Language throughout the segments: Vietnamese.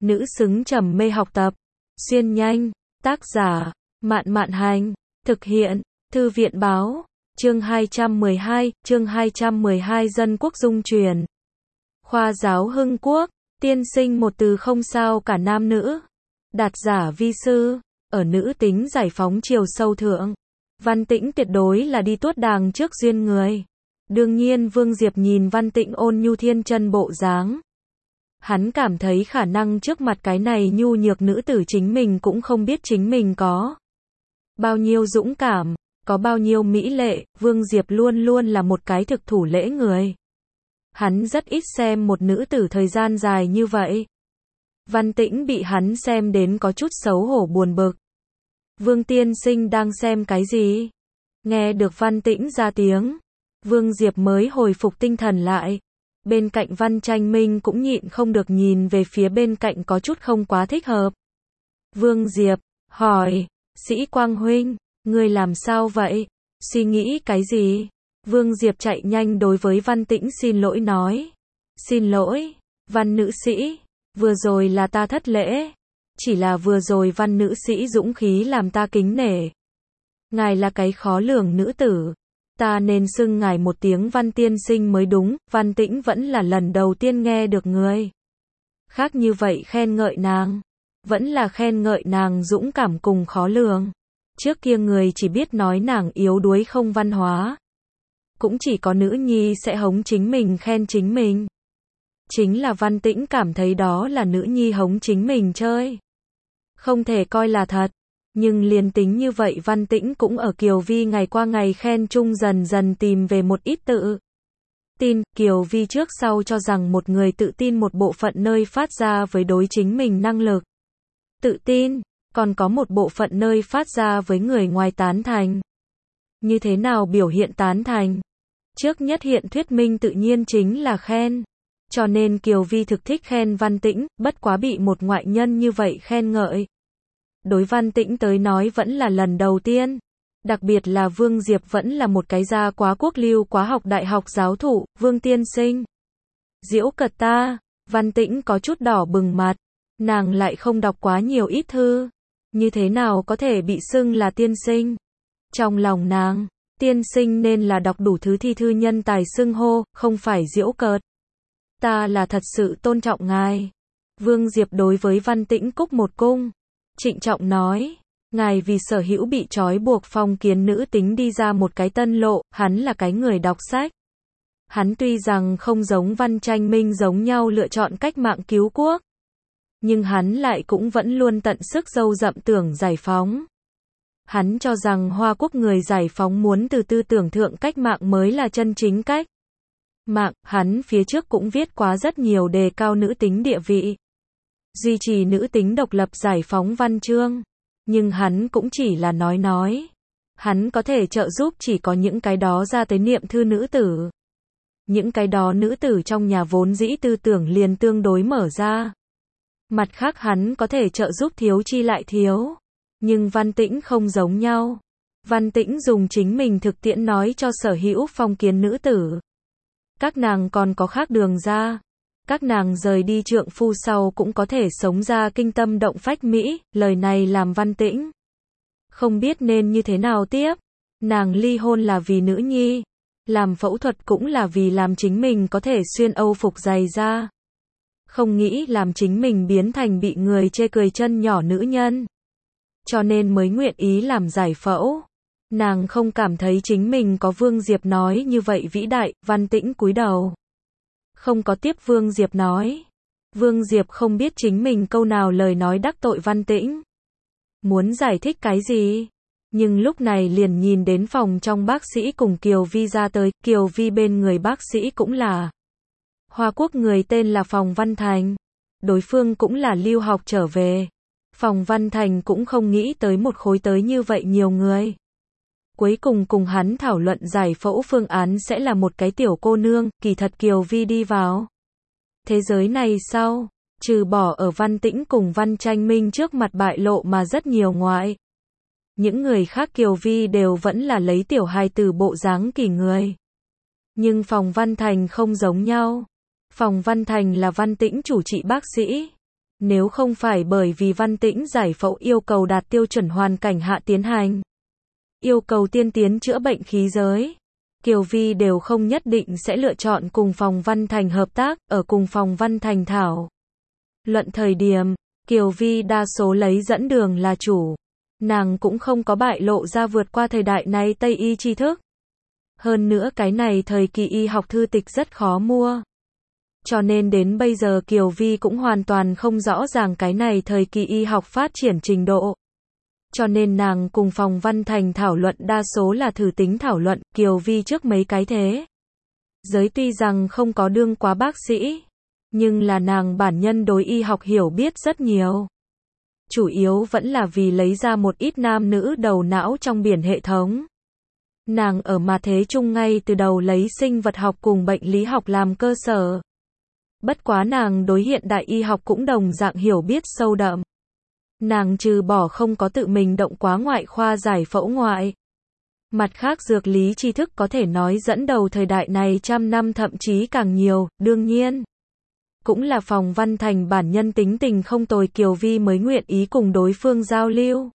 nữ xứng trầm mê học tập. Xuyên nhanh, tác giả, Mạn Mạn Hành, thực hiện, Thư viện Báo, chương 212 Dân Quốc Dung truyền. Khoa giáo Hưng Quốc, tiên sinh một từ không sao cả nam nữ. Đạt giả vi sư, ở nữ tính giải phóng chiều sâu thượng. Văn Tĩnh tuyệt đối là đi tuốt đàng trước duyên người. Đương nhiên Vương Diệp nhìn Văn Tĩnh ôn nhu thiên chân bộ dáng. Hắn cảm thấy khả năng trước mặt cái này nhu nhược nữ tử chính mình cũng không biết chính mình có bao nhiêu dũng cảm, có bao nhiêu mỹ lệ. Vương Diệp luôn luôn là một cái thực thủ lễ người. Hắn rất ít xem một nữ tử thời gian dài như vậy. Văn Tĩnh bị hắn xem đến có chút xấu hổ buồn bực. Vương tiên sinh đang xem cái gì? Nghe được Văn Tĩnh ra tiếng, Vương Diệp mới hồi phục tinh thần lại. Bên cạnh Văn Tranh Minh cũng nhịn không được nhìn về phía bên cạnh có chút không quá thích hợp. Vương Diệp hỏi, Sĩ Quang huynh, ngươi làm sao vậy? Suy nghĩ cái gì? Vương Diệp chạy nhanh đối với Văn Tĩnh xin lỗi nói. Xin lỗi, Văn nữ sĩ, vừa rồi là ta thất lễ. Chỉ là vừa rồi Văn nữ sĩ dũng khí làm ta kính nể. Ngài là cái khó lường nữ tử. Ta nên xưng ngài một tiếng Văn tiên sinh mới đúng. Văn Tĩnh vẫn là lần đầu tiên nghe được người khác như vậy khen ngợi nàng. Vẫn là khen ngợi nàng dũng cảm cùng khó lường. Trước kia người chỉ biết nói nàng yếu đuối không văn hóa. Cũng chỉ có nữ nhi sẽ hống chính mình khen chính mình. Chính là Văn Tĩnh cảm thấy đó là nữ nhi hống chính mình chơi. Không thể coi là thật. Nhưng liền tính như vậy Văn Tĩnh cũng ở Kiều Vi ngày qua ngày khen chung dần dần tìm về một ít tự tin. Kiều Vi trước sau cho rằng một người tự tin một bộ phận nơi phát ra với đối chính mình năng lực tự tin, còn có một bộ phận nơi phát ra với người ngoài tán thành. Như thế nào biểu hiện tán thành? Trước nhất hiện thuyết minh tự nhiên chính là khen. Cho nên Kiều Vi thực thích khen Văn Tĩnh, bất quá bị một ngoại nhân như vậy khen ngợi. Đối Văn Tĩnh tới nói vẫn là lần đầu tiên. Đặc biệt là Vương Diệp vẫn là một cái gia quá quốc lưu quá học đại học giáo thụ. Vương tiên sinh, giễu cợt ta. Văn Tĩnh có chút đỏ bừng mặt. Nàng lại không đọc quá nhiều ít thư. Như thế nào có thể bị xưng là tiên sinh? Trong lòng nàng, tiên sinh nên là đọc đủ thứ thi thư nhân tài xưng hô, không phải giễu cợt. Ta là thật sự tôn trọng ngài. Vương Diệp đối với Văn Tĩnh cúc một cung. Trịnh trọng nói, ngài vì sở hữu bị trói buộc phong kiến nữ tính đi ra một cái tân lộ. Hắn là cái người đọc sách. Hắn tuy rằng không giống Văn Tranh Minh giống nhau lựa chọn cách mạng cứu quốc, nhưng hắn lại cũng vẫn luôn tận sức dâu dậm tưởng giải phóng. Hắn cho rằng Hoa Quốc người giải phóng muốn từ tư tưởng thượng cách mạng mới là chân chính cách mạng. Hắn phía trước cũng viết quá rất nhiều đề cao nữ tính địa vị, duy trì nữ tính độc lập giải phóng văn chương. Nhưng hắn cũng chỉ là nói. Hắn có thể trợ giúp chỉ có những cái đó ra tới niệm thư nữ tử. Những cái đó nữ tử trong nhà vốn dĩ tư tưởng liền tương đối mở ra. Mặt khác hắn có thể trợ giúp thiếu chi lại thiếu. Nhưng Văn Tĩnh không giống nhau. Văn Tĩnh dùng chính mình thực tiễn nói cho sở hữu phong kiến nữ tử. Các nàng còn có khác đường ra. Các nàng rời đi trượng phu sau cũng có thể sống ra kinh tâm động phách mỹ. Lời này làm Văn Tĩnh không biết nên như thế nào tiếp. Nàng ly hôn là vì nữ nhi. Làm phẫu thuật cũng là vì làm chính mình có thể xuyên âu phục dày da. Không nghĩ làm chính mình biến thành bị người chê cười chân nhỏ nữ nhân. Cho nên mới nguyện ý làm giải phẫu. Nàng không cảm thấy chính mình có Vương Diệp nói như vậy vĩ đại. Văn Tĩnh cúi đầu, không có tiếp Vương Diệp nói. Vương Diệp không biết chính mình câu nào lời nói đắc tội Văn Tĩnh. Muốn giải thích cái gì? Nhưng lúc này liền nhìn đến phòng trong bác sĩ cùng Kiều Vi ra tới. Kiều Vi bên người bác sĩ cũng là Hoa Quốc người tên là Phòng Văn Thành. Đối phương cũng là lưu học trở về. Phòng Văn Thành cũng không nghĩ tới một khối tới như vậy nhiều người. Cuối cùng cùng hắn thảo luận giải phẫu phương án sẽ là một cái tiểu cô nương. Kỳ thật Kiều Vi đi vào thế giới này sau, trừ bỏ ở Văn Tĩnh cùng Văn Tranh Minh trước mặt bại lộ mà rất nhiều ngoại. Những người khác Kiều Vi đều vẫn là lấy tiểu hài tử bộ dáng kỳ người. Nhưng Phòng Văn Thành không giống nhau. Phòng Văn Thành là Văn Tĩnh chủ trị bác sĩ. Nếu không phải bởi vì Văn Tĩnh giải phẫu yêu cầu đạt tiêu chuẩn hoàn cảnh hạ tiến hành, yêu cầu tiên tiến chữa bệnh khí giới, Kiều Vi đều không nhất định sẽ lựa chọn cùng phòng Văn Thành hợp tác, ở cùng phòng Văn Thành thảo luận thời điểm, Kiều Vi đa số lấy dẫn đường là chủ. Nàng cũng không có bại lộ ra vượt qua thời đại này Tây y tri thức. Hơn nữa cái này thời kỳ y học thư tịch rất khó mua. Cho nên đến bây giờ Kiều Vi cũng hoàn toàn không rõ ràng cái này thời kỳ y học phát triển trình độ. Cho nên nàng cùng phòng Văn Thành thảo luận đa số là thử tính thảo luận, Kiều Vi trước mấy cái thế giới tuy rằng không có đương quá bác sĩ, nhưng là nàng bản nhân đối y học hiểu biết rất nhiều. Chủ yếu vẫn là vì lấy ra một ít nam nữ đầu não trong biển hệ thống. Nàng ở mà thế chung ngay từ đầu lấy sinh vật học cùng bệnh lý học làm cơ sở. Bất quá nàng đối hiện đại y học cũng đồng dạng hiểu biết sâu đậm. Nàng trừ bỏ không có tự mình động quá ngoại khoa giải phẫu ngoại. Mặt khác dược lý tri thức có thể nói dẫn đầu thời đại này trăm năm thậm chí càng nhiều, đương nhiên. Cũng là phòng Văn Thành bản nhân tính tình không tồi Kiều Vi mới nguyện ý cùng đối phương giao lưu.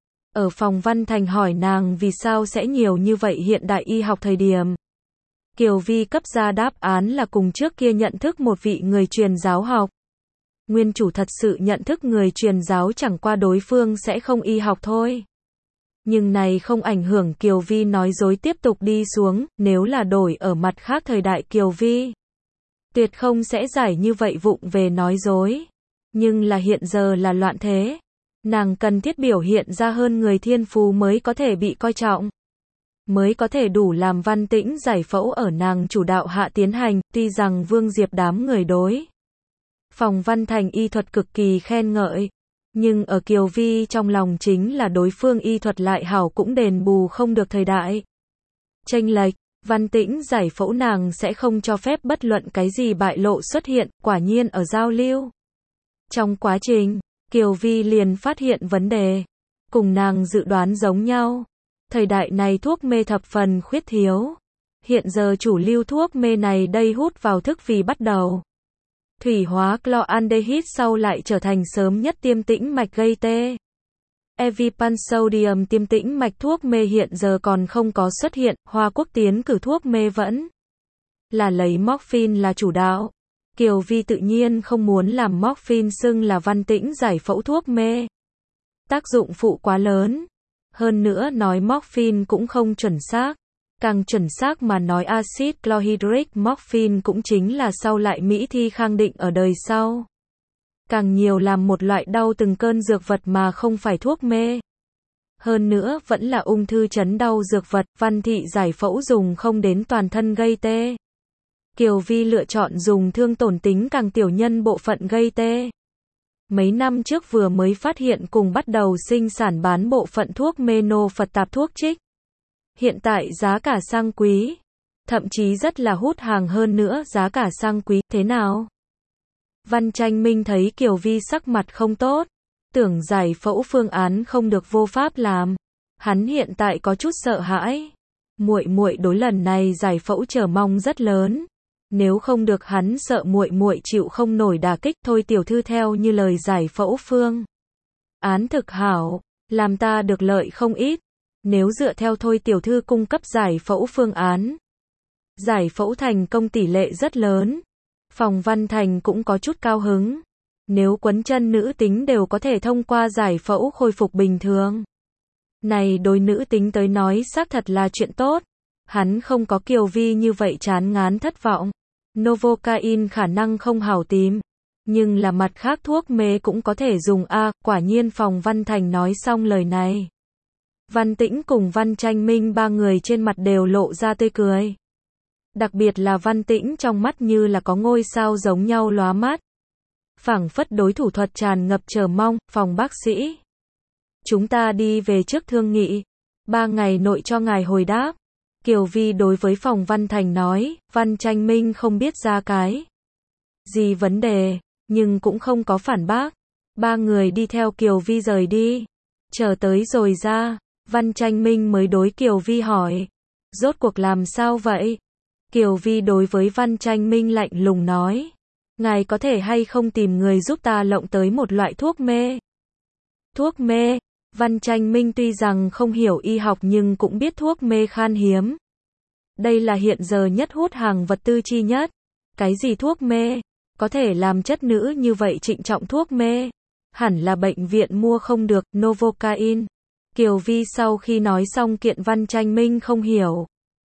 Ở phòng Văn Thành hỏi nàng vì sao sẽ nhiều như vậy hiện đại y học thời điểm. Kiều Vi cấp ra đáp án là cùng trước kia nhận thức một vị người truyền giáo học. Nguyên chủ thật sự nhận thức người truyền giáo chẳng qua đối phương sẽ không y học thôi. Nhưng này không ảnh hưởng Kiều Vi nói dối tiếp tục đi xuống, nếu là đổi ở mặt khác thời đại Kiều Vi. Tuyệt không sẽ giải như vậy vụng về nói dối. Nhưng là hiện giờ là loạn thế. Nàng cần thiết biểu hiện ra hơn người thiên phú mới có thể bị coi trọng. Mới có thể đủ làm Văn Tĩnh giải phẫu ở nàng chủ đạo hạ tiến hành, tuy rằng Vương Diệp đám người đối. Phòng Văn Thành y thuật cực kỳ khen ngợi. Nhưng ở Kiều Vi trong lòng chính là đối phương y thuật lại hảo cũng đền bù không được thời đại. Chênh lệch. Văn Tĩnh giải phẫu nàng sẽ không cho phép bất luận cái gì bại lộ xuất hiện, quả nhiên ở giao lưu. Trong quá trình, Kiều Vi liền phát hiện vấn đề. Cùng nàng dự đoán giống nhau. Thời đại này thuốc mê thập phần khuyết thiếu. Hiện giờ chủ lưu thuốc mê này đây hút vào thức vì bắt đầu. Thủy hóa clorandehyde sau lại trở thành sớm nhất tiêm tĩnh mạch gây tê. Evipan sodium tiêm tĩnh mạch thuốc mê hiện giờ còn không có xuất hiện, Hoa Quốc tiến cử thuốc mê vẫn là lấy morphine là chủ đạo. Kiều Vi tự nhiên không muốn làm morphine xưng là Văn Tĩnh giải phẫu thuốc mê. Tác dụng phụ quá lớn. Hơn nữa nói morphine cũng không chuẩn xác. Càng chuẩn xác mà nói axit chlorhydric morphine cũng chính là sau lại Mỹ Thi khẳng định ở đời sau. Càng nhiều làm một loại đau từng cơn dược vật mà không phải thuốc mê. Hơn nữa vẫn là ung thư chấn đau dược vật, Văn Thị giải phẫu dùng không đến toàn thân gây tê. Kiều Vi lựa chọn dùng thương tổn tính càng tiểu nhân bộ phận gây tê. Mấy năm trước vừa mới phát hiện cùng bắt đầu sinh sản bán bộ phận thuốc mê nô Phật tạp thuốc trích. Hiện tại giá cả sang quý. Thậm chí rất là hút hàng hơn nữa giá cả sang quý, thế nào? Văn Tranh Minh thấy Kiều Vi sắc mặt không tốt, tưởng giải phẫu phương án không được vô pháp làm. Hắn hiện tại có chút sợ hãi. Muội muội đối lần này giải phẫu chờ mong rất lớn. Nếu không được hắn sợ muội muội chịu không nổi đả kích, thôi tiểu thư theo như lời giải phẫu phương án thực hảo, làm ta được lợi không ít. Nếu dựa theo thôi tiểu thư cung cấp giải phẫu phương án, giải phẫu thành công tỷ lệ rất lớn. Phòng Văn Thành cũng có chút cao hứng. Nếu quấn chân nữ tính đều có thể thông qua giải phẫu khôi phục bình thường. Này đối nữ tính tới nói xác thật là chuyện tốt. Hắn không có Kiều Vi như vậy chán ngán thất vọng. Novocaine khả năng không hảo tìm. Nhưng là mặt khác thuốc mê cũng có thể dùng a. Quả nhiên phòng Văn Thành nói xong lời này. Văn Tĩnh cùng Văn Tranh Minh ba người trên mặt đều lộ ra tươi cười. Đặc biệt là Văn Tĩnh trong mắt như là có ngôi sao giống nhau lóa mắt. Phảng phất đối thủ thuật tràn ngập chờ mong, phòng bác sĩ. Chúng ta đi về trước thương nghị. 3 ngày nội cho ngài hồi đáp. Kiều Vi đối với phòng Văn Thành nói, Văn Tranh Minh không biết ra cái gì vấn đề, nhưng cũng không có phản bác. 3 người đi theo Kiều Vi rời đi. Chờ tới rồi ra, Văn Tranh Minh mới đối Kiều Vi hỏi. Rốt cuộc làm sao vậy? Kiều Vi đối với Văn Tranh Minh lạnh lùng nói. Ngài có thể hay không tìm người giúp ta lộng tới một loại thuốc mê? Thuốc mê? Văn Chánh Minh tuy rằng không hiểu y học nhưng cũng biết thuốc mê khan hiếm. Đây là hiện giờ nhất hút hàng vật tư chi nhất. Cái gì thuốc mê? Có thể làm chất nữ như vậy trịnh trọng thuốc mê? Hẳn là bệnh viện mua không được, Novocaine. Kiều Vi sau khi nói xong kiện Văn Chánh Minh không hiểu.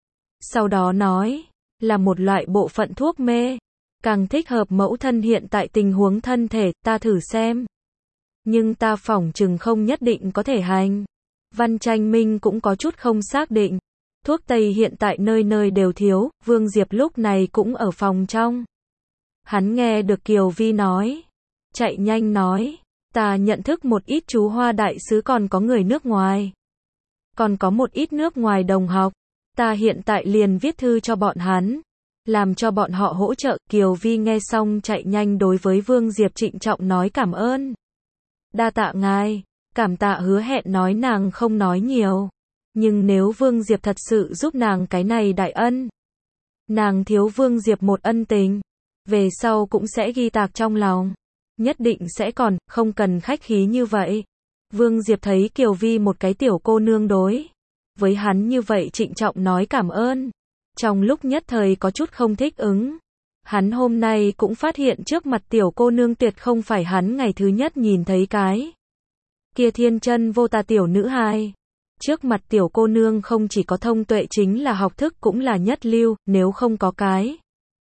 Sau đó nói, là một loại bộ phận thuốc mê. Càng thích hợp mẫu thân hiện tại tình huống thân thể, ta thử xem. Nhưng ta phỏng chừng không nhất định có thể hành. Văn Chánh Minh cũng có chút không xác định. Thuốc Tây hiện tại nơi nơi đều thiếu, Vương Diệp lúc này cũng ở phòng trong. Hắn nghe được Kiều Vi nói. Chạy nhanh nói, ta nhận thức một ít chú Hoa đại sứ còn có người nước ngoài. Còn có một ít nước ngoài đồng học. Ta hiện tại liền viết thư cho bọn hắn. Làm cho bọn họ hỗ trợ. Kiều Vi nghe xong chạy nhanh đối với Vương Diệp trịnh trọng nói cảm ơn. Đa tạ ngài, cảm tạ hứa hẹn nói nàng không nói nhiều. Nhưng nếu Vương Diệp thật sự giúp nàng cái này đại ân. Nàng thiếu Vương Diệp một ân tình. Về sau cũng sẽ ghi tạc trong lòng. Nhất định sẽ còn, không cần khách khí như vậy. Vương Diệp thấy Kiều Vi một cái tiểu cô nương đối. Với hắn như vậy trịnh trọng nói cảm ơn. Trong lúc nhất thời có chút không thích ứng. Hắn hôm nay cũng phát hiện trước mặt tiểu cô nương tuyệt không phải hắn ngày thứ nhất nhìn thấy cái. Kia thiên chân vô tà tiểu nữ hài. Trước mặt tiểu cô nương không chỉ có thông tuệ chính là học thức cũng là nhất lưu, nếu không có cái.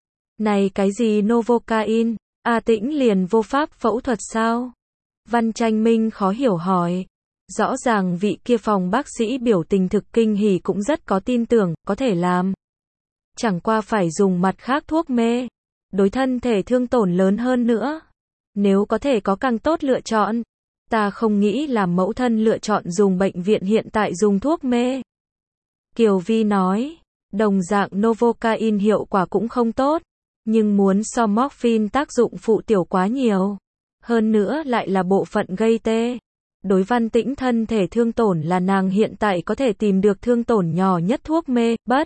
Này cái gì Novocaine, A Tĩnh liền vô pháp phẫu thuật sao? Văn Chánh Minh khó hiểu hỏi. Rõ ràng vị kia phòng bác sĩ biểu tình thực kinh hỉ cũng rất có tin tưởng, có thể làm. Chẳng qua phải dùng mặt khác thuốc mê. Đối thân thể thương tổn lớn hơn nữa. Nếu có thể có càng tốt lựa chọn. Ta không nghĩ là mẫu thân lựa chọn dùng bệnh viện hiện tại dùng thuốc mê. Kiều Vi nói. Đồng dạng Novocaine hiệu quả cũng không tốt. Nhưng muốn so morphine tác dụng phụ tiểu quá nhiều. Hơn nữa lại là bộ phận gây tê. Đối Văn Tĩnh thân thể thương tổn là nàng hiện tại có thể tìm được thương tổn nhỏ nhất thuốc mê, bất.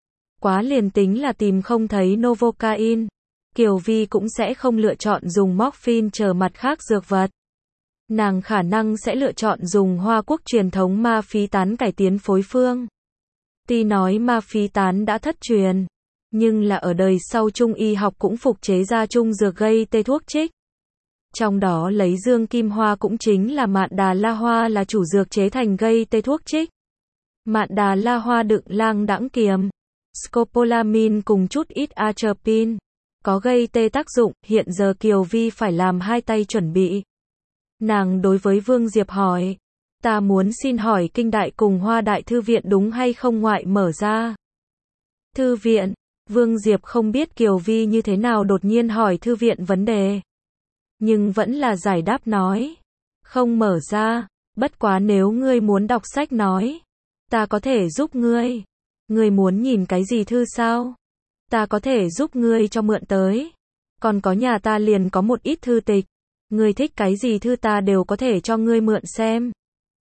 Quá liền tính là tìm không thấy Novocaine. Kiều Vi cũng sẽ không lựa chọn dùng morphine chờ mặt khác dược vật. Nàng khả năng sẽ lựa chọn dùng Hoa Quốc truyền thống ma phí tán cải tiến phối phương. Tuy nói ma phí tán đã thất truyền, nhưng là ở đời sau Trung y học cũng phục chế ra trung dược gây tê thuốc trích. Trong đó lấy dương kim hoa cũng chính là mạn đà la hoa là chủ dược chế thành gây tê thuốc trích. Mạn đà la hoa đựng lang đãng kiềm, scopolamine cùng chút ít atropine, có gây tê tác dụng. Hiện giờ Kiều Vi phải làm hai tay chuẩn bị. Nàng đối với Vương Diệp hỏi, ta muốn xin hỏi Kinh Đại cùng Hoa Đại Thư viện đúng hay không ngoại mở ra? Thư viện, Vương Diệp không biết Kiều Vi như thế nào đột nhiên hỏi thư viện vấn đề. Nhưng vẫn là giải đáp nói, không mở ra, bất quá nếu ngươi muốn đọc sách nói, ta có thể giúp ngươi. Ngươi muốn nhìn cái gì thư sao? Ta có thể giúp ngươi cho mượn tới. Còn có nhà ta liền có một ít thư tịch. Ngươi thích cái gì thư ta đều có thể cho ngươi mượn xem.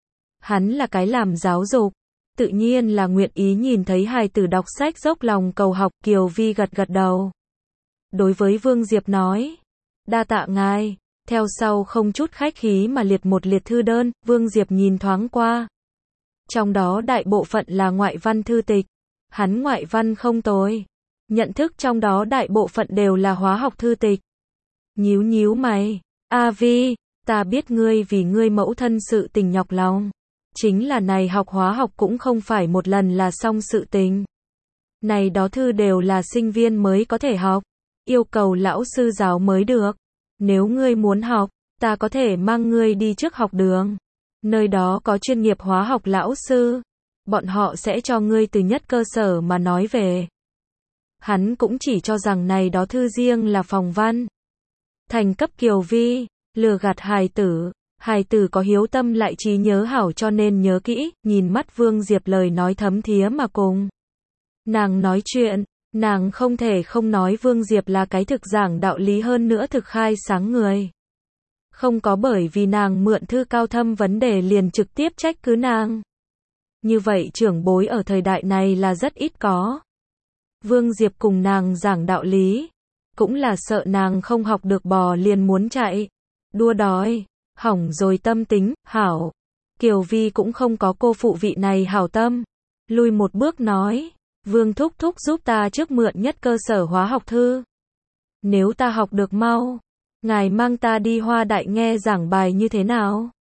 Hắn là cái làm giáo dục. Tự nhiên là nguyện ý nhìn thấy hài tử đọc sách dốc lòng cầu học. Kiều Vi gật gật đầu. Đối với Vương Diệp nói. Đa tạ ngài. Theo sau không chút khách khí mà liệt một liệt thư đơn. Vương Diệp nhìn thoáng qua. Trong đó đại bộ phận là ngoại văn thư tịch. Hắn ngoại văn không tồi. Nhận thức trong đó đại bộ phận đều là hóa học thư tịch. Nhíu nhíu mày. A Vi, ta biết ngươi vì ngươi mẫu thân sự tình nhọc lòng. Chính là này học hóa học cũng không phải một lần là xong sự tình. Này đó thư đều là sinh viên mới có thể học. Yêu cầu lão sư giáo mới được. Nếu ngươi muốn học, ta có thể mang ngươi đi trước học đường. Nơi đó có chuyên nghiệp hóa học lão sư. Bọn họ sẽ cho ngươi từ nhất cơ sở mà nói về. Hắn cũng chỉ cho rằng này đó thư riêng là phòng văn. Thành cấp Kiều Vi, lừa gạt hài tử có hiếu tâm lại trí nhớ hảo cho nên nhớ kỹ, nhìn mắt Vương Diệp lời nói thấm thía mà cùng. Nàng nói chuyện, nàng không thể không nói Vương Diệp là cái thực giảng đạo lý hơn nữa thực khai sáng người. Không có bởi vì nàng mượn thư cao thâm vấn đề liền trực tiếp trách cứ nàng. Như vậy trưởng bối ở thời đại này là rất ít có. Vương Diệp cùng nàng giảng đạo lý. cũng là sợ nàng không học được bò liền muốn chạy. Đua đòi, hỏng rồi tâm tính, hảo. Kiều Vi cũng không có cô phụ vị này hảo tâm. Lùi một bước nói, Vương thúc thúc giúp ta trước mượn nhất cơ sở hóa học thư. Nếu ta học được mau, ngài mang ta đi Hoa Đại nghe giảng bài như thế nào?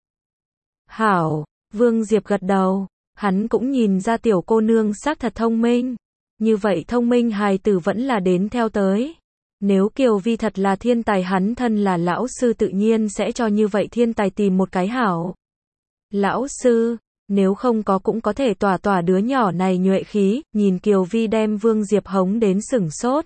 Hảo, Vương Diệp gật đầu, hắn cũng nhìn ra tiểu cô nương xác thật thông minh. Như vậy thông minh hài tử vẫn là đến theo tới. Nếu Kiều Vi thật là thiên tài hắn thân là lão sư tự nhiên sẽ cho như vậy thiên tài tìm một cái hảo. Lão sư, nếu không có cũng có thể tỏa đứa nhỏ này nhuệ khí, nhìn Kiều Vi đem Vương Diệp hống đến sửng sốt.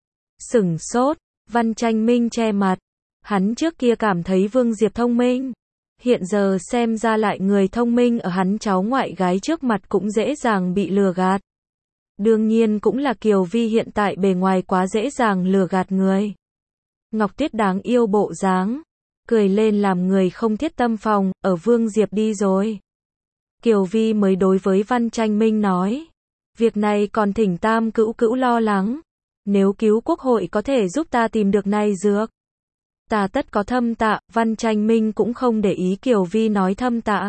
Sửng sốt, Văn Tranh Minh che mặt. Hắn trước kia cảm thấy Vương Diệp thông minh. Hiện giờ xem ra lại người thông minh ở hắn cháu ngoại gái trước mặt cũng dễ dàng bị lừa gạt. Đương nhiên cũng là Kiều Vi hiện tại bề ngoài quá dễ dàng lừa gạt người. Ngọc Tuyết đáng yêu bộ dáng, cười lên làm người không thiết tâm phòng, ở Vương Diệp đi rồi. Kiều Vi mới đối với Văn Tranh Minh nói, việc này còn thỉnh Tam Cữu Cữu lo lắng, nếu cứu quốc hội có thể giúp ta tìm được này dược. Ta tất có thâm tạ, Văn Tranh Minh cũng không để ý Kiều Vi nói thâm tạ.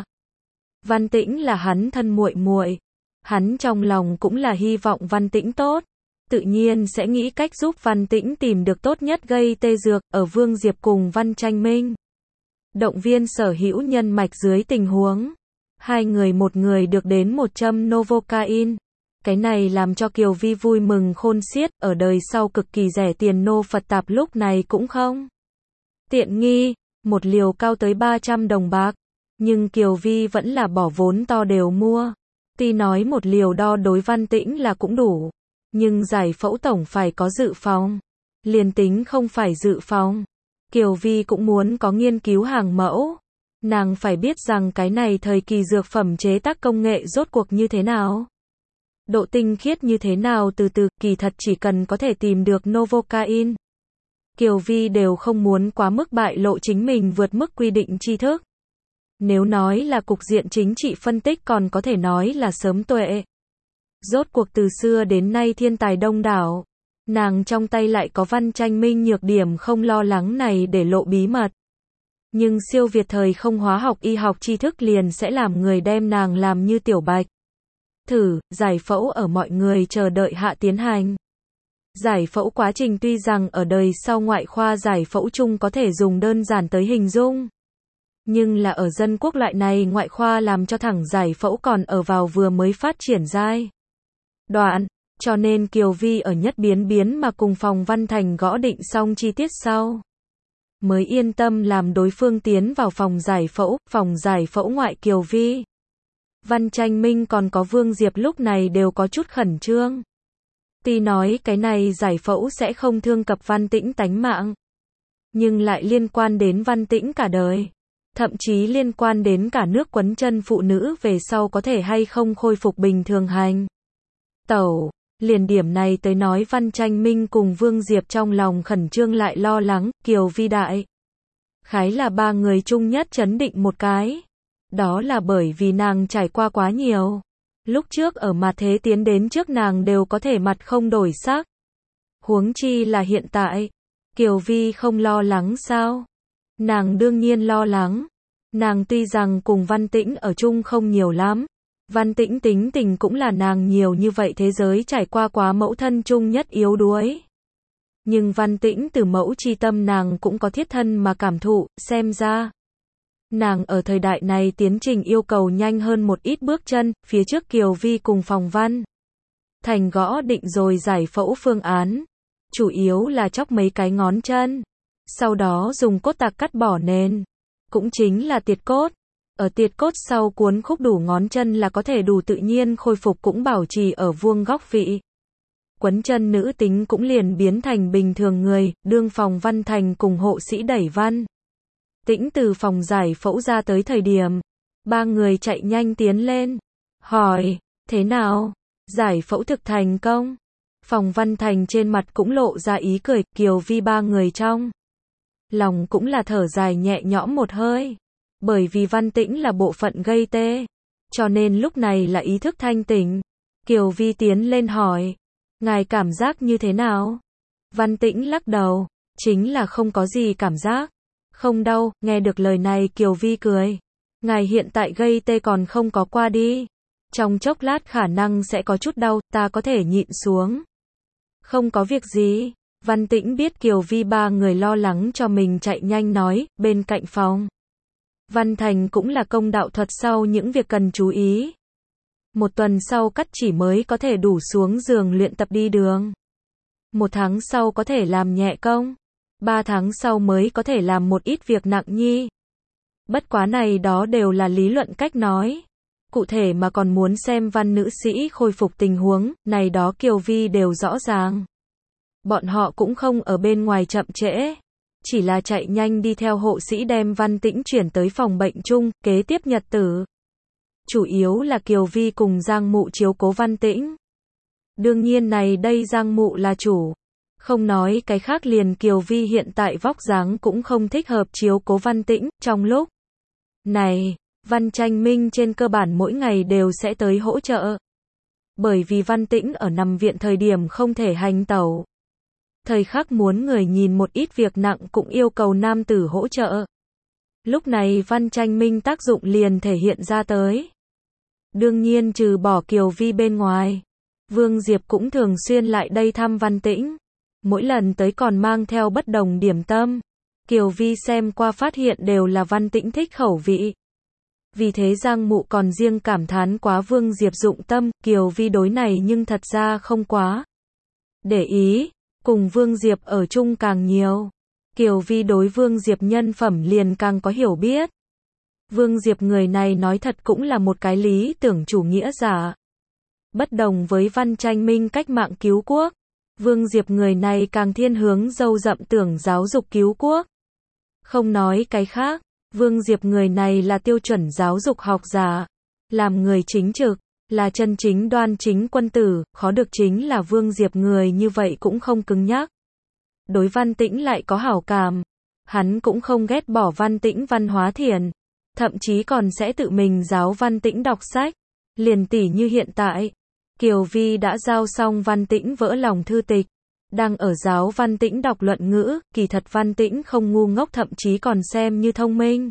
Văn Tĩnh là hắn thân muội muội, hắn trong lòng cũng là hy vọng Văn Tĩnh tốt, tự nhiên sẽ nghĩ cách giúp Văn Tĩnh tìm được tốt nhất gây tê dược, ở Vương Diệp cùng Văn Tranh Minh động viên sở hữu nhân mạch dưới tình huống, hai người một người được đến 1 châm Novocaine. Cái này làm cho Kiều Vi vui mừng khôn xiết, ở đời sau cực kỳ rẻ tiền nô Phật tạp lúc này cũng không tiện nghi, một liều cao tới 300 đồng bạc, nhưng Kiều Vi vẫn là bỏ vốn to đều mua. Tuy nói một liều đo đối Văn Tĩnh là cũng đủ, nhưng giải phẫu tổng phải có dự phòng. Liền tính không phải dự phòng, Kiều Vi cũng muốn có nghiên cứu hàng mẫu. Nàng phải biết rằng cái này thời kỳ dược phẩm chế tác công nghệ rốt cuộc như thế nào, độ tinh khiết như thế nào, từ kỳ thật chỉ cần có thể tìm được Novocaine, Kiều Vi đều không muốn quá mức bại lộ chính mình vượt mức quy định tri thức. Nếu nói là cục diện chính trị phân tích còn có thể nói là sớm tuệ. Rốt cuộc từ xưa đến nay thiên tài đông đảo, nàng trong tay lại có Văn Tranh Minh nhược điểm không lo lắng này để lộ bí mật. Nhưng siêu việt thời không hóa học y học tri thức liền sẽ làm người đem nàng làm như tiểu bạch. Thử, giải phẫu ở mọi người chờ đợi hạ tiến hành. Giải phẫu quá trình tuy rằng ở đời sau ngoại khoa giải phẫu chung có thể dùng đơn giản tới hình dung. Nhưng là ở dân quốc loại này ngoại khoa làm cho thẳng giải phẫu còn ở vào vừa mới phát triển giai đoạn, cho nên Kiều Vi ở nhất biến mà cùng phòng Văn Thành gõ định xong chi tiết sau, mới yên tâm làm đối phương tiến vào phòng giải phẫu ngoại Kiều Vi. Văn Tranh Minh còn có Vương Diệp lúc này đều có chút khẩn trương. Tuy nói cái này giải phẫu sẽ không thương cập Văn Tĩnh tánh mạng, nhưng lại liên quan đến Văn Tĩnh cả đời. Thậm chí liên quan đến cả nước quấn chân phụ nữ về sau có thể hay không khôi phục bình thường hành tẩu. Liền điểm này tới nói Văn Tranh Minh cùng Vương Diệp trong lòng khẩn trương lại lo lắng, Kiều Vi đại khái là ba người chung nhất chấn định một cái. Đó là bởi vì nàng trải qua quá nhiều. Lúc trước ở mặt thế tiến đến trước nàng đều có thể mặt không đổi sắc. Huống chi là hiện tại. Kiều Vi không lo lắng sao? Nàng đương nhiên lo lắng. Nàng tuy rằng cùng Văn Tĩnh ở chung không nhiều lắm. Văn Tĩnh tính tình cũng là nàng nhiều như vậy thế giới trải qua quá mẫu thân chung nhất yếu đuối. Nhưng Văn Tĩnh từ mẫu chi tâm nàng cũng có thiết thân mà cảm thụ, xem ra. Nàng ở thời đại này tiến trình yêu cầu nhanh hơn một ít bước chân, phía trước Kiều Vi cùng phòng Văn Thành gõ định rồi giải phẫu phương án. Chủ yếu là chóc mấy cái ngón chân. Sau đó dùng cốt tạc cắt bỏ nền. Cũng chính là tiệt cốt. Ở tiệt cốt sau cuốn khúc đủ ngón chân là có thể đủ tự nhiên khôi phục cũng bảo trì ở vuông góc vị. Quấn chân nữ tính cũng liền biến thành bình thường người, đương phòng Văn Thành cùng hộ sĩ đẩy Văn Tĩnh từ phòng giải phẫu ra tới thời điểm. Ba người chạy nhanh tiến lên. Hỏi, thế nào? Giải phẫu thực thành công? Phòng Văn Thành trên mặt cũng lộ ra ý cười, Kiều Vi ba người trong lòng cũng là thở dài nhẹ nhõm một hơi. Bởi vì Văn Tĩnh là bộ phận gây tê, cho nên lúc này là ý thức thanh tỉnh. Kiều Vi tiến lên hỏi, ngài cảm giác như thế nào? Văn Tĩnh lắc đầu, chính là không có gì cảm giác. Không đau, nghe được lời này Kiều Vi cười. Ngài hiện tại gây tê còn không có qua đi. Trong chốc lát khả năng sẽ có chút đau, ta có thể nhịn xuống. Không có việc gì. Văn Tĩnh biết Kiều Vi ba người lo lắng cho mình chạy nhanh nói, bên cạnh phòng. Văn Thành cũng là công đạo thuật sau những việc cần chú ý. 1 tuần sau cắt chỉ mới có thể đủ xuống giường luyện tập đi đường. 1 tháng sau có thể làm nhẹ công. 3 tháng sau mới có thể làm một ít việc nặng nhi. Bất quá này đó đều là lý luận cách nói. Cụ thể mà còn muốn xem Văn nữ sĩ khôi phục tình huống, này đó Kiều Vi đều rõ ràng. Bọn họ cũng không ở bên ngoài chậm trễ. Chỉ là chạy nhanh đi theo hộ sĩ đem Văn Tĩnh chuyển tới phòng bệnh chung, kế tiếp nhật tử. Chủ yếu là Kiều Vi cùng Giang Mụ chiếu cố Văn Tĩnh. Đương nhiên này đây Giang Mụ là chủ. Không nói cái khác liền Kiều Vi hiện tại vóc dáng cũng không thích hợp chiếu cố Văn Tĩnh, trong lúc này, Văn Tranh Minh trên cơ bản mỗi ngày đều sẽ tới hỗ trợ. Bởi vì Văn Tĩnh ở nằm viện thời điểm không thể hành tẩu. Thời khắc muốn người nhìn một ít việc nặng cũng yêu cầu nam tử hỗ trợ. Lúc này Văn Tranh Minh tác dụng liền thể hiện ra tới. Đương nhiên trừ bỏ Kiều Vi bên ngoài, Vương Diệp cũng thường xuyên lại đây thăm Văn Tĩnh. Mỗi lần tới còn mang theo bất đồng điểm tâm. Kiều Vi xem qua phát hiện đều là Văn Tĩnh thích khẩu vị. Vì thế Giang Mụ còn riêng cảm thán quá Vương Diệp dụng tâm, Kiều Vi đối này nhưng thật ra không quá để ý, cùng Vương Diệp ở chung càng nhiều. Kiều Vi đối Vương Diệp nhân phẩm liền càng có hiểu biết. Vương Diệp người này nói thật cũng là một cái lý tưởng chủ nghĩa giả. Bất đồng với Văn Tranh Minh cách mạng cứu quốc, Vương Diệp người này càng thiên hướng dâu dậm tưởng giáo dục cứu quốc. Không nói cái khác, Vương Diệp người này là tiêu chuẩn giáo dục học giả. Làm người chính trực, là chân chính đoan chính quân tử, khó được chính là Vương Diệp người như vậy cũng không cứng nhắc. Đối Văn Tĩnh lại có hảo cảm. Hắn cũng không ghét bỏ Văn Tĩnh văn hóa thiền. Thậm chí còn sẽ tự mình giáo Văn Tĩnh đọc sách. Liền tỉ như hiện tại, Kiều Vi đã giao xong Văn Tĩnh vỡ lòng thư tịch. Đang ở giáo Văn Tĩnh đọc luận ngữ, kỳ thật Văn Tĩnh không ngu ngốc thậm chí còn xem như thông minh.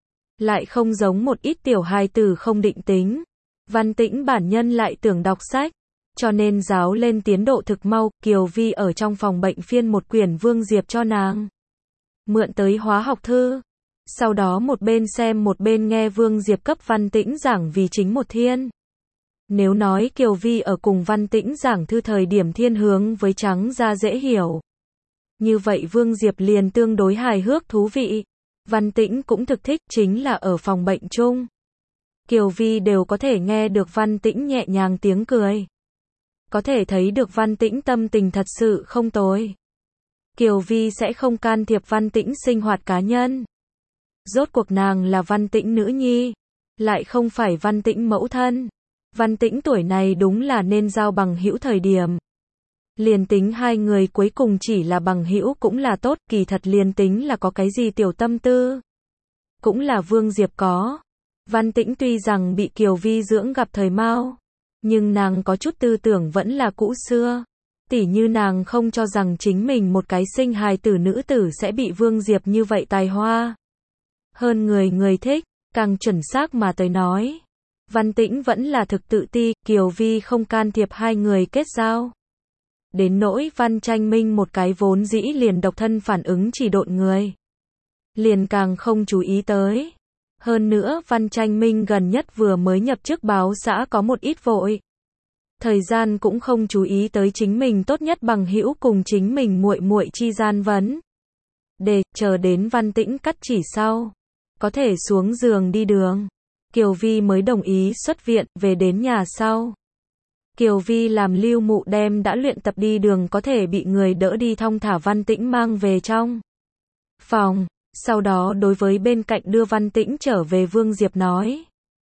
Lại không giống một ít tiểu hài tử không định tính. Văn Tĩnh bản nhân lại tưởng đọc sách. Cho nên giáo lên tiến độ thực mau, Kiều Vi ở trong phòng bệnh phiên một quyển Vương Diệp cho nàng. Mượn tới hóa học thư. Sau đó một bên xem một bên nghe Vương Diệp cấp Văn Tĩnh giảng vì chính một thiên. Nếu nói Kiều Vi ở cùng Văn Tĩnh giảng thư thời điểm thiên hướng với trắng ra dễ hiểu. Như vậy Vương Diệp liền tương đối hài hước thú vị. Văn Tĩnh cũng thực thích chính là ở phòng bệnh chung. Kiều Vi đều có thể nghe được Văn Tĩnh nhẹ nhàng tiếng cười. Có thể thấy được Văn Tĩnh tâm tình thật sự không tồi. Kiều Vi sẽ không can thiệp Văn Tĩnh sinh hoạt cá nhân. Rốt cuộc nàng là Văn Tĩnh nữ nhi, lại không phải Văn Tĩnh mẫu thân. Văn Tĩnh tuổi này đúng là nên giao bằng hữu thời điểm. Liền tính hai người cuối cùng chỉ là bằng hữu cũng là tốt, kỳ thật liền tính là có cái gì tiểu tâm tư. Cũng là Vương Diệp có. Văn Tĩnh tuy rằng bị Kiều Vi dưỡng gặp thời Mao, nhưng nàng có chút tư tưởng vẫn là cũ xưa. Tỉ như nàng không cho rằng chính mình một cái sinh hài tử nữ tử sẽ bị Vương Diệp như vậy tài hoa. Hơn người thích, càng chuẩn xác mà tới nói. Văn Tĩnh vẫn là thực tự ti, Kiều Vi không can thiệp hai người kết giao. Đến nỗi Văn Tranh Minh một cái vốn dĩ liền độc thân phản ứng chỉ độn người. Liền càng không chú ý tới. Hơn nữa Văn Tranh Minh gần nhất vừa mới nhập chức báo xã có một ít vội. Thời gian cũng không chú ý tới chính mình tốt nhất bằng hữu cùng chính mình muội muội chi gian vấn. Để chờ đến Văn Tĩnh cắt chỉ sau. Có thể xuống giường đi đường. Kiều Vi mới đồng ý xuất viện, về đến nhà sau. Kiều Vi làm lưu mụ đem đã luyện tập đi đường có thể bị người đỡ đi thong thả Văn Tĩnh mang về trong phòng. Sau đó đối với bên cạnh đưa Văn Tĩnh trở về Vương Diệp nói.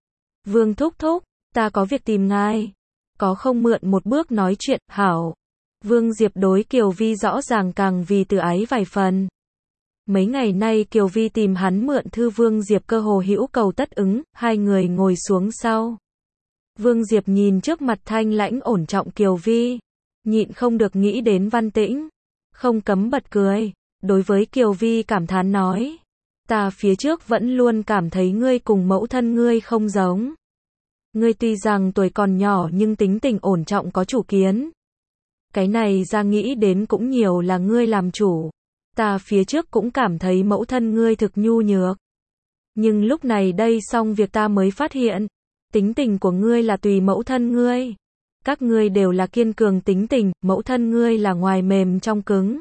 Vương thúc thúc, ta có việc tìm ngài. Có không mượn một bước nói chuyện, hảo. Vương Diệp đối Kiều Vi rõ ràng càng vì tự ái vài phần. Mấy ngày nay Kiều Vi tìm hắn mượn thư Vương Diệp cơ hồ hữu cầu tất ứng, hai người ngồi xuống sau. Vương Diệp nhìn trước mặt thanh lãnh ổn trọng Kiều Vi, nhịn không được nghĩ đến Văn Tĩnh. không cấm bật cười. Đối với Kiều Vi cảm thán nói. Ta phía trước vẫn luôn cảm thấy ngươi cùng mẫu thân ngươi không giống. Ngươi tuy rằng tuổi còn nhỏ nhưng tính tình ổn trọng có chủ kiến. Cái này ra nghĩ đến cũng nhiều là ngươi làm chủ. Ta phía trước cũng cảm thấy mẫu thân ngươi thực nhu nhược. Nhưng lúc này đây xong việc ta mới phát hiện. Tính tình của ngươi là tùy mẫu thân ngươi. Các ngươi đều là kiên cường tính tình, mẫu thân ngươi là ngoài mềm trong cứng.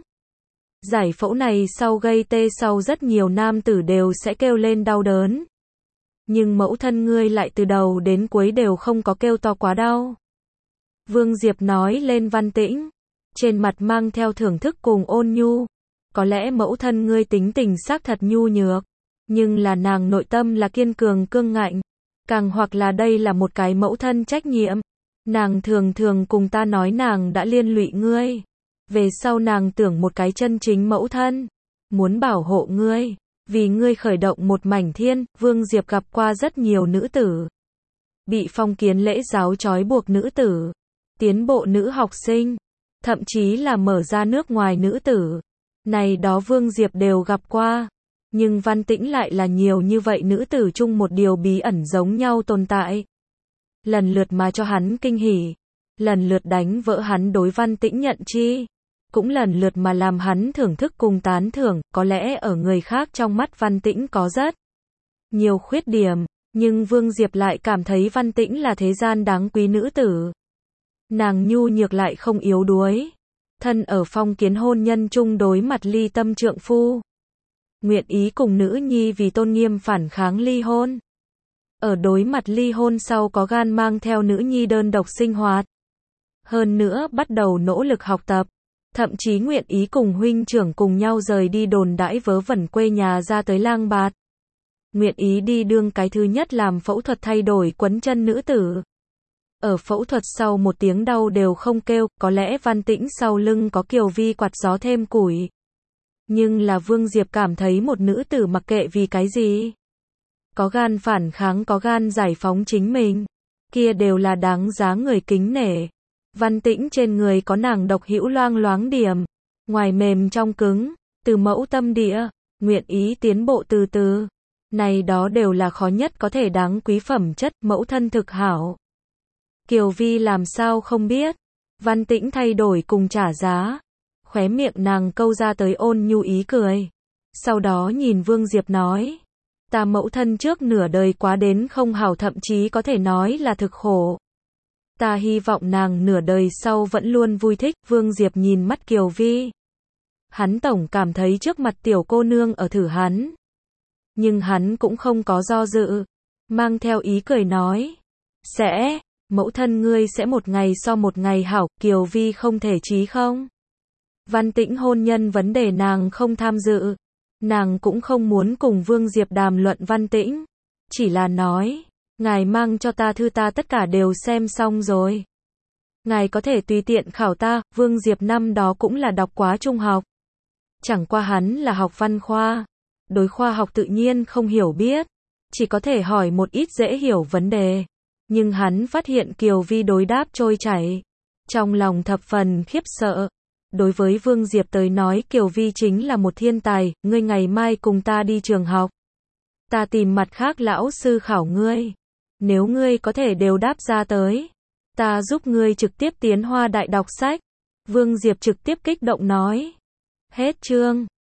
Giải phẫu này sau gây tê sau rất nhiều nam tử đều sẽ kêu lên đau đớn. Nhưng mẫu thân ngươi lại từ đầu đến cuối đều không có kêu to quá đau. Vương Diệp nói lên Văn Tĩnh. Trên mặt mang theo thưởng thức cùng ôn nhu. Có lẽ mẫu thân ngươi tính tình xác thật nhu nhược. Nhưng là nàng nội tâm là kiên cường cương ngạnh. Càng hoặc là đây là một cái mẫu thân trách nhiệm. Nàng thường thường cùng ta nói nàng đã liên lụy ngươi. Về sau nàng tưởng một cái chân chính mẫu thân. Muốn bảo hộ ngươi. Vì ngươi khởi động một mảnh thiên. Vương Diệp gặp qua rất nhiều nữ tử. Bị phong kiến lễ giáo trói buộc nữ tử. Tiến bộ nữ học sinh. Thậm chí là mở ra nước ngoài nữ tử. Này đó Vương Diệp đều gặp qua. Nhưng Văn Tĩnh lại là nhiều như vậy nữ tử chung một điều bí ẩn giống nhau tồn tại. Lần lượt mà cho hắn kinh hỉ. Lần lượt đánh vỡ hắn đối Văn Tĩnh nhận chi. Cũng lần lượt mà làm hắn thưởng thức cùng tán thưởng. Có lẽ ở người khác trong mắt Văn Tĩnh có rất nhiều khuyết điểm. Nhưng Vương Diệp lại cảm thấy Văn Tĩnh là thế gian đáng quý nữ tử. Nàng nhu nhược lại không yếu đuối. Thân ở phong kiến hôn nhân chung đối mặt ly tâm trượng phu. Nguyện ý cùng nữ nhi vì tôn nghiêm phản kháng ly hôn. Ở đối mặt ly hôn sau có gan mang theo nữ nhi đơn độc sinh hoạt. Hơn nữa bắt đầu nỗ lực học tập. Thậm chí nguyện ý cùng huynh trưởng cùng nhau rời đi đồn đãi vớ vẩn quê nhà ra tới lang bạt. Nguyện ý đi đương cái thứ nhất làm phẫu thuật thay đổi quấn chân nữ tử. Ở phẫu thuật sau một tiếng đau đều không kêu, có lẽ Văn Tĩnh sau lưng có Kiều Vi quạt gió thêm củi. Nhưng là Vương Diệp cảm thấy một nữ tử mặc kệ vì cái gì. Có gan phản kháng, có gan giải phóng chính mình. Kia đều là đáng giá người kính nể. Văn Tĩnh trên người có nàng độc hữu loang loáng điểm. Ngoài mềm trong cứng. Từ mẫu tâm địa. Nguyện ý tiến bộ từ từ. Này đó đều là khó nhất có thể đáng quý phẩm chất mẫu thân thực hảo. Kiều Vi làm sao không biết. Văn Tĩnh thay đổi cùng trả giá. Khóe miệng nàng câu ra tới ôn nhu ý cười. Sau đó nhìn Vương Diệp nói. Ta mẫu thân trước nửa đời quá đến không hảo thậm chí có thể nói là thực khổ. Ta hy vọng nàng nửa đời sau vẫn luôn vui thích. Vương Diệp nhìn mắt Kiều Vi. Hắn tổng cảm thấy trước mặt tiểu cô nương ở thử hắn. Nhưng hắn cũng không có do dự. Mang theo ý cười nói. Sẽ, mẫu thân ngươi sẽ một ngày so một ngày hảo. Kiều Vi không thể chí không. Văn Tĩnh hôn nhân vấn đề nàng không tham dự. Nàng cũng không muốn cùng Vương Diệp đàm luận Văn Tĩnh. Chỉ là nói. Ngài mang cho ta thư ta tất cả đều xem xong rồi. Ngài có thể tùy tiện khảo ta. Vương Diệp năm đó cũng là đọc quá trung học. Chẳng qua hắn là học văn khoa. Đối khoa học tự nhiên không hiểu biết. Chỉ có thể hỏi một ít dễ hiểu vấn đề. Nhưng hắn phát hiện Kiều Vi đối đáp trôi chảy. Trong lòng thập phần khiếp sợ. Đối với Vương Diệp tới nói Kiều Vi chính là một thiên tài. Ngươi ngày mai cùng ta đi trường học. Ta tìm mặt khác lão sư khảo ngươi. Nếu ngươi có thể đều đáp ra tới. Ta giúp ngươi trực tiếp tiến Hoa Đại đọc sách. Vương Diệp trực tiếp kích động nói. Hết chương.